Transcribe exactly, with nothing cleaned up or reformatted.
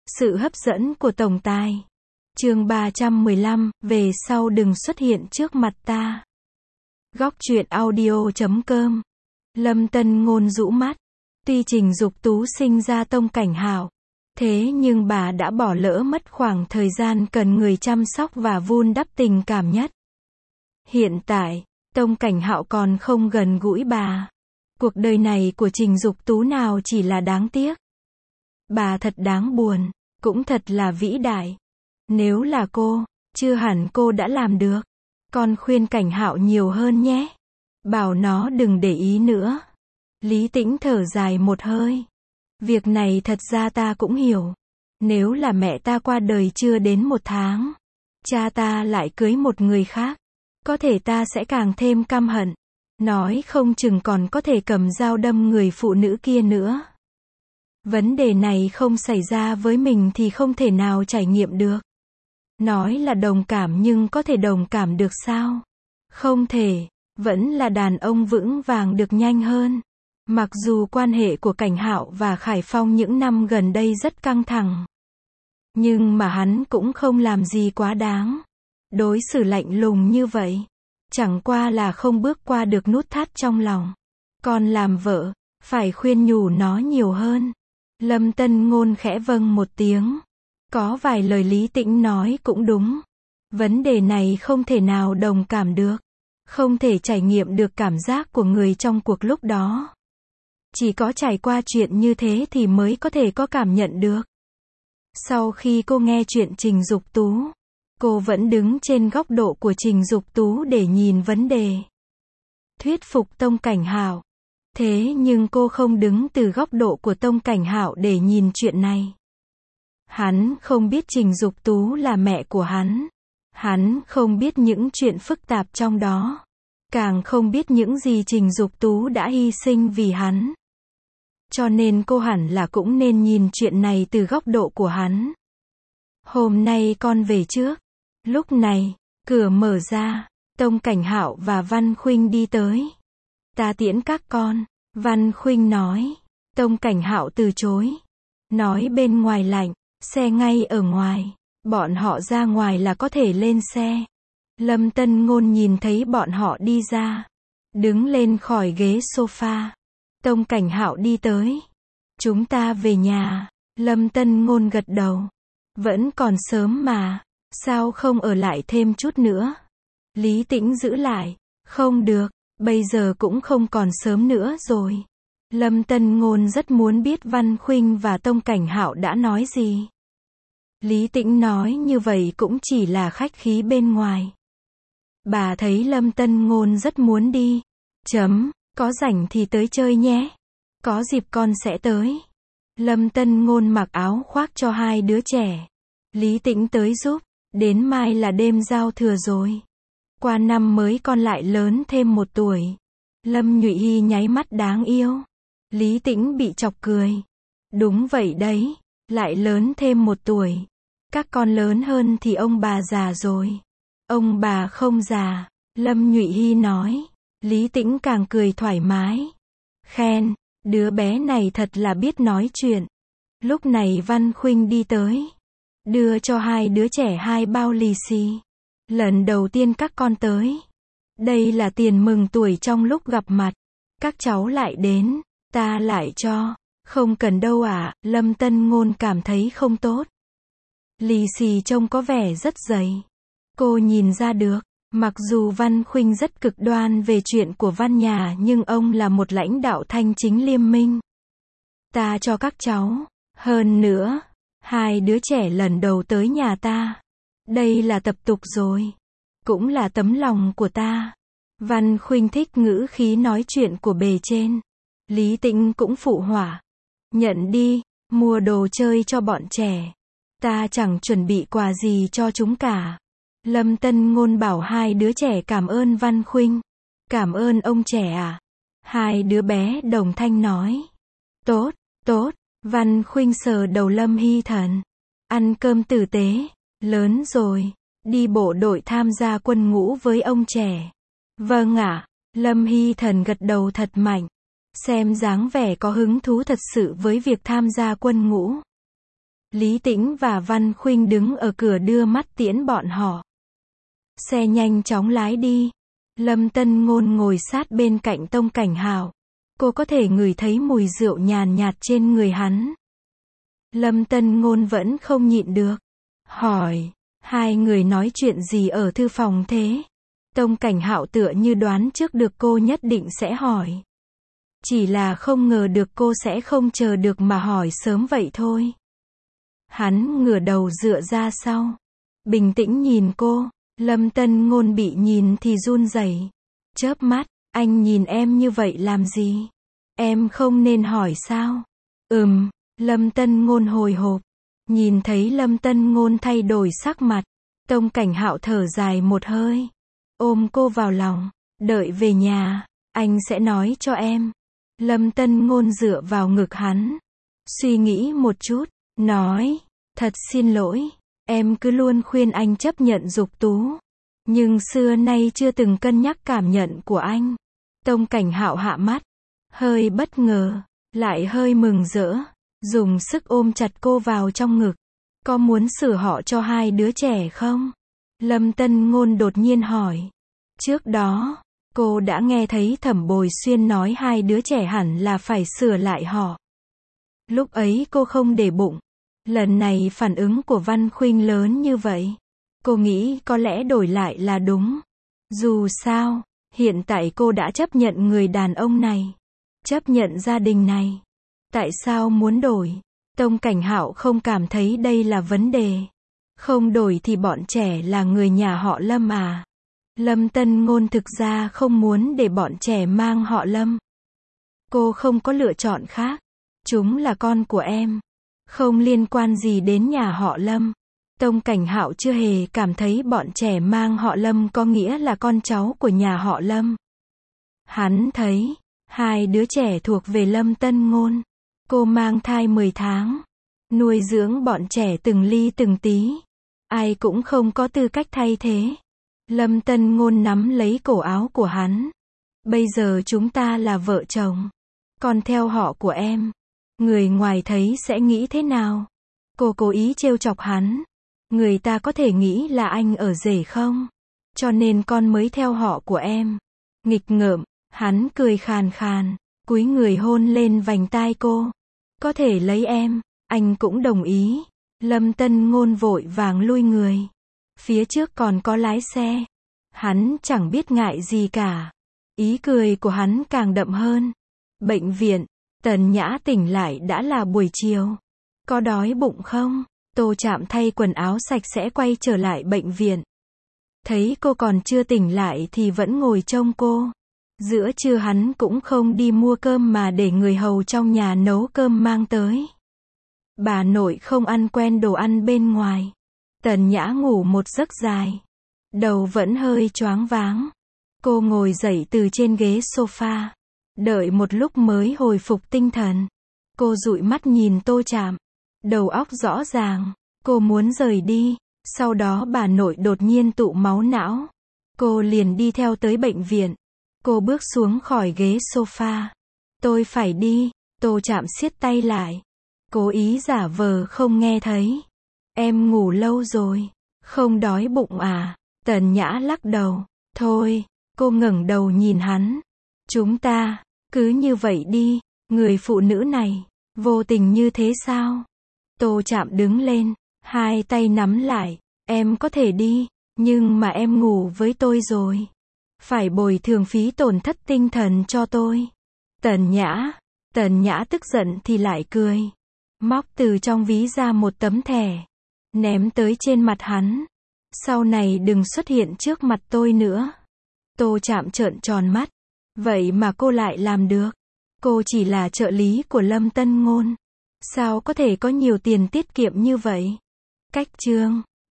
Sự hấp dẫn của tổng tài. Chương ba trăm mười lăm, về sau đừng xuất hiện trước mặt ta. Góc truyện audio chấm com. Lâm Tân Ngôn rũ mắt. Tuy Trình Dục Tú sinh ra tông cảnh hảo, thế nhưng bà đã bỏ lỡ mất khoảng thời gian cần người chăm sóc và vun đắp tình cảm nhất. Hiện tại, tông cảnh hạo còn không gần gũi bà. Cuộc đời này của Trình Dục Tú nào chỉ là đáng tiếc. Bà thật đáng buồn, cũng thật là vĩ đại. Nếu là cô, chưa hẳn cô đã làm được. Con khuyên cảnh hạo nhiều hơn nhé. Bảo nó đừng để ý nữa. Lý Tĩnh thở dài một hơi. Việc này thật ra ta cũng hiểu. Nếu là mẹ ta qua đời chưa đến một tháng, cha ta lại cưới một người khác, có thể ta sẽ càng thêm căm hận. Nói không chừng còn có thể cầm dao đâm người phụ nữ kia nữa. Vấn đề này không xảy ra với mình thì không thể nào trải nghiệm được. Nói là đồng cảm nhưng có thể đồng cảm được sao? Không thể, vẫn là đàn ông vững vàng được nhanh hơn. Mặc dù quan hệ của Cảnh Hạo và Khải Phong những năm gần đây rất căng thẳng, nhưng mà hắn cũng không làm gì quá đáng. Đối xử lạnh lùng như vậy, chẳng qua là không bước qua được nút thắt trong lòng. Còn làm vợ, phải khuyên nhủ nó nhiều hơn. Lâm Tân Ngôn khẽ vâng một tiếng. Có vài lời Lý Tĩnh nói cũng đúng. Vấn đề này không thể nào đồng cảm được. Không thể trải nghiệm được cảm giác của người trong cuộc lúc đó. Chỉ có trải qua chuyện như thế thì mới có thể có cảm nhận được. Sau khi cô nghe chuyện Trình Dục Tú, cô vẫn đứng trên góc độ của Trình Dục Tú để nhìn vấn đề. Thuyết phục Tông Cảnh Hạo. Thế nhưng cô không đứng từ góc độ của Tông Cảnh Hạo để nhìn chuyện này. Hắn không biết Trình Dục Tú là mẹ của hắn. Hắn không biết những chuyện phức tạp trong đó. Càng không biết những gì Trình Dục Tú đã hy sinh vì hắn. Cho nên cô hẳn là cũng nên nhìn chuyện này từ góc độ của hắn. Hôm nay con về trước. Lúc này, cửa mở ra, Tông Cảnh Hạo và Văn Khuynh đi tới. Ta tiễn các con, Văn Khuynh nói. Tông Cảnh Hạo từ chối. Nói bên ngoài lạnh, xe ngay ở ngoài. Bọn họ ra ngoài là có thể lên xe. Lâm Tân Ngôn nhìn thấy bọn họ đi ra. Đứng lên khỏi ghế sofa. Tông Cảnh Hạo đi tới. Chúng ta về nhà. Lâm Tân Ngôn gật đầu. Vẫn còn sớm mà. Sao không ở lại thêm chút nữa? Lý Tĩnh giữ lại. Không được, bây giờ cũng không còn sớm nữa rồi. Lâm Tân Ngôn rất muốn biết Văn Khuynh và Tông Cảnh Hạo đã nói gì. Lý Tĩnh nói như vậy cũng chỉ là khách khí bên ngoài. Bà thấy Lâm Tân Ngôn rất muốn đi. Chấm, có rảnh thì tới chơi nhé. Có dịp con sẽ tới. Lâm Tân Ngôn mặc áo khoác cho hai đứa trẻ. Lý Tĩnh tới giúp. Đến mai là đêm giao thừa rồi. Qua năm mới con lại lớn thêm một tuổi. Lâm Nhụy Hy nháy mắt đáng yêu. Lý Tĩnh bị chọc cười. Đúng vậy đấy, lại lớn thêm một tuổi. Các con lớn hơn thì ông bà già rồi. Ông bà không già, Lâm Nhụy Hy nói. Lý Tĩnh càng cười thoải mái. Khen, đứa bé này thật là biết nói chuyện. Lúc này Văn Khuynh đi tới. Đưa cho hai đứa trẻ hai bao lì xì. Lần đầu tiên các con tới. Đây là tiền mừng tuổi trong lúc gặp mặt. Các cháu lại đến, ta lại cho. Không cần đâu ạ, à, Lâm Tân Ngôn cảm thấy không tốt. Lì xì trông có vẻ rất dày. Cô nhìn ra được, mặc dù Văn Khuynh rất cực đoan về chuyện của Văn nhà nhưng ông là một lãnh đạo thanh chính liêm minh. Ta cho các cháu. Hơn nữa, hai đứa trẻ lần đầu tới nhà ta. Đây là tập tục rồi. Cũng là tấm lòng của ta. Văn Khuynh thích ngữ khí nói chuyện của bề trên. Lý Tĩnh cũng phụ họa. Nhận đi, mua đồ chơi cho bọn trẻ. Ta chẳng chuẩn bị quà gì cho chúng cả. Lâm Tân Ngôn bảo hai đứa trẻ cảm ơn Văn Khuynh. Cảm ơn ông trẻ à? Hai đứa bé đồng thanh nói. Tốt, tốt. Văn Khuynh sờ đầu Lâm Hy Thần. Ăn cơm tử tế. Lớn rồi. Đi bộ đội tham gia quân ngũ với ông trẻ. Vâng ạ. Lâm Hy Thần gật đầu thật mạnh. Xem dáng vẻ có hứng thú thật sự với việc tham gia quân ngũ. Lý Tĩnh và Văn Khuynh đứng ở cửa đưa mắt tiễn bọn họ. Xe nhanh chóng lái đi. Lâm Tân Ngôn ngồi sát bên cạnh Tông Cảnh Hạo. Cô có thể ngửi thấy mùi rượu nhàn nhạt trên người hắn. Lâm Tân Ngôn vẫn không nhịn được. Hỏi, hai người nói chuyện gì ở thư phòng thế? Tông Cảnh Hạo tựa như đoán trước được cô nhất định sẽ hỏi. Chỉ là không ngờ được cô sẽ không chờ được mà hỏi sớm vậy thôi. Hắn ngửa đầu dựa ra sau. Bình tĩnh nhìn cô. Lâm Tân Ngôn bị nhìn thì run rẩy. Chớp mắt, anh nhìn em như vậy làm gì? Em không nên hỏi sao? Ừm, Lâm Tân Ngôn hồi hộp. Nhìn thấy Lâm Tân Ngôn thay đổi sắc mặt. Tông Cảnh Hạo thở dài một hơi. Ôm cô vào lòng. Đợi về nhà, anh sẽ nói cho em. Lâm Tân Ngôn dựa vào ngực hắn. Suy nghĩ một chút, nói, thật xin lỗi, em cứ luôn khuyên anh chấp nhận Dục Tú. Nhưng xưa nay chưa từng cân nhắc cảm nhận của anh. Tông Cảnh Hạo hạ mắt, hơi bất ngờ, lại hơi mừng rỡ, dùng sức ôm chặt cô vào trong ngực. Có muốn sửa họ cho hai đứa trẻ không? Lâm Tân Ngôn đột nhiên hỏi. Trước đó, cô đã nghe thấy Thẩm Bồi Xuyên nói hai đứa trẻ hẳn là phải sửa lại họ. Lúc ấy cô không để bụng. Lần này phản ứng của Văn Khuynh lớn như vậy. Cô nghĩ có lẽ đổi lại là đúng. Dù sao, hiện tại cô đã chấp nhận người đàn ông này. Chấp nhận gia đình này. Tại sao muốn đổi? Tông Cảnh Hạo không cảm thấy đây là vấn đề. Không đổi thì bọn trẻ là người nhà họ Lâm à? Lâm Tân Ngôn thực ra không muốn để bọn trẻ mang họ Lâm. Cô không có lựa chọn khác. Chúng là con của em. Không liên quan gì đến nhà họ Lâm. Tông Cảnh Hạo chưa hề cảm thấy bọn trẻ mang họ Lâm có nghĩa là con cháu của nhà họ Lâm. Hắn thấy, hai đứa trẻ thuộc về Lâm Tân Ngôn. Cô mang thai mười tháng. Nuôi dưỡng bọn trẻ từng ly từng tí. Ai cũng không có tư cách thay thế. Lâm Tân Ngôn nắm lấy cổ áo của hắn. Bây giờ chúng ta là vợ chồng. Còn theo họ của em, người ngoài thấy sẽ nghĩ thế nào? Cô cố ý trêu chọc hắn. Người ta có thể nghĩ là anh ở rể không? Cho nên con mới theo họ của em. Nghịch ngợm, hắn cười khàn khàn, cúi người hôn lên vành tai cô. Có thể lấy em, anh cũng đồng ý. Lâm Tân Ngôn vội vàng lui người. Phía trước còn có lái xe. Hắn chẳng biết ngại gì cả. Ý cười của hắn càng đậm hơn. Bệnh viện, Tần Nhã tỉnh lại đã là buổi chiều. Có đói bụng không? Tô Trạm thay quần áo sạch sẽ quay trở lại bệnh viện. Thấy cô còn chưa tỉnh lại thì vẫn ngồi trông cô. Giữa trưa hắn cũng không đi mua cơm mà để người hầu trong nhà nấu cơm mang tới. Bà nội không ăn quen đồ ăn bên ngoài. Tần Nhã ngủ một giấc dài. Đầu vẫn hơi choáng váng. Cô ngồi dậy từ trên ghế sofa. Đợi một lúc mới hồi phục tinh thần. Cô dụi mắt nhìn Tô Trạm. Đầu óc rõ ràng. Cô muốn rời đi. Sau đó bà nội đột nhiên tụ máu não. Cô liền đi theo tới bệnh viện. Cô bước xuống khỏi ghế sofa. Tôi phải đi. Tô Trạm siết tay lại. Cố ý giả vờ không nghe thấy. Em ngủ lâu rồi. Không đói bụng à? Tần Nhã lắc đầu. Thôi. Cô ngẩng đầu nhìn hắn. Chúng ta, cứ như vậy đi. Người phụ nữ này, vô tình như thế sao? Tô Trạm đứng lên. Hai tay nắm lại. Em có thể đi. Nhưng mà em ngủ với tôi rồi. Phải bồi thường phí tổn thất tinh thần cho tôi. Tần Nhã. Tần Nhã tức giận thì lại cười. Móc từ trong ví ra một tấm thẻ. Ném tới trên mặt hắn. Sau này đừng xuất hiện trước mặt tôi nữa. Tô Trạm trợn tròn mắt. Vậy mà cô lại làm được. Cô chỉ là trợ lý của Lâm Tân Ngôn. Sao có thể có nhiều tiền tiết kiệm như vậy? Cách chương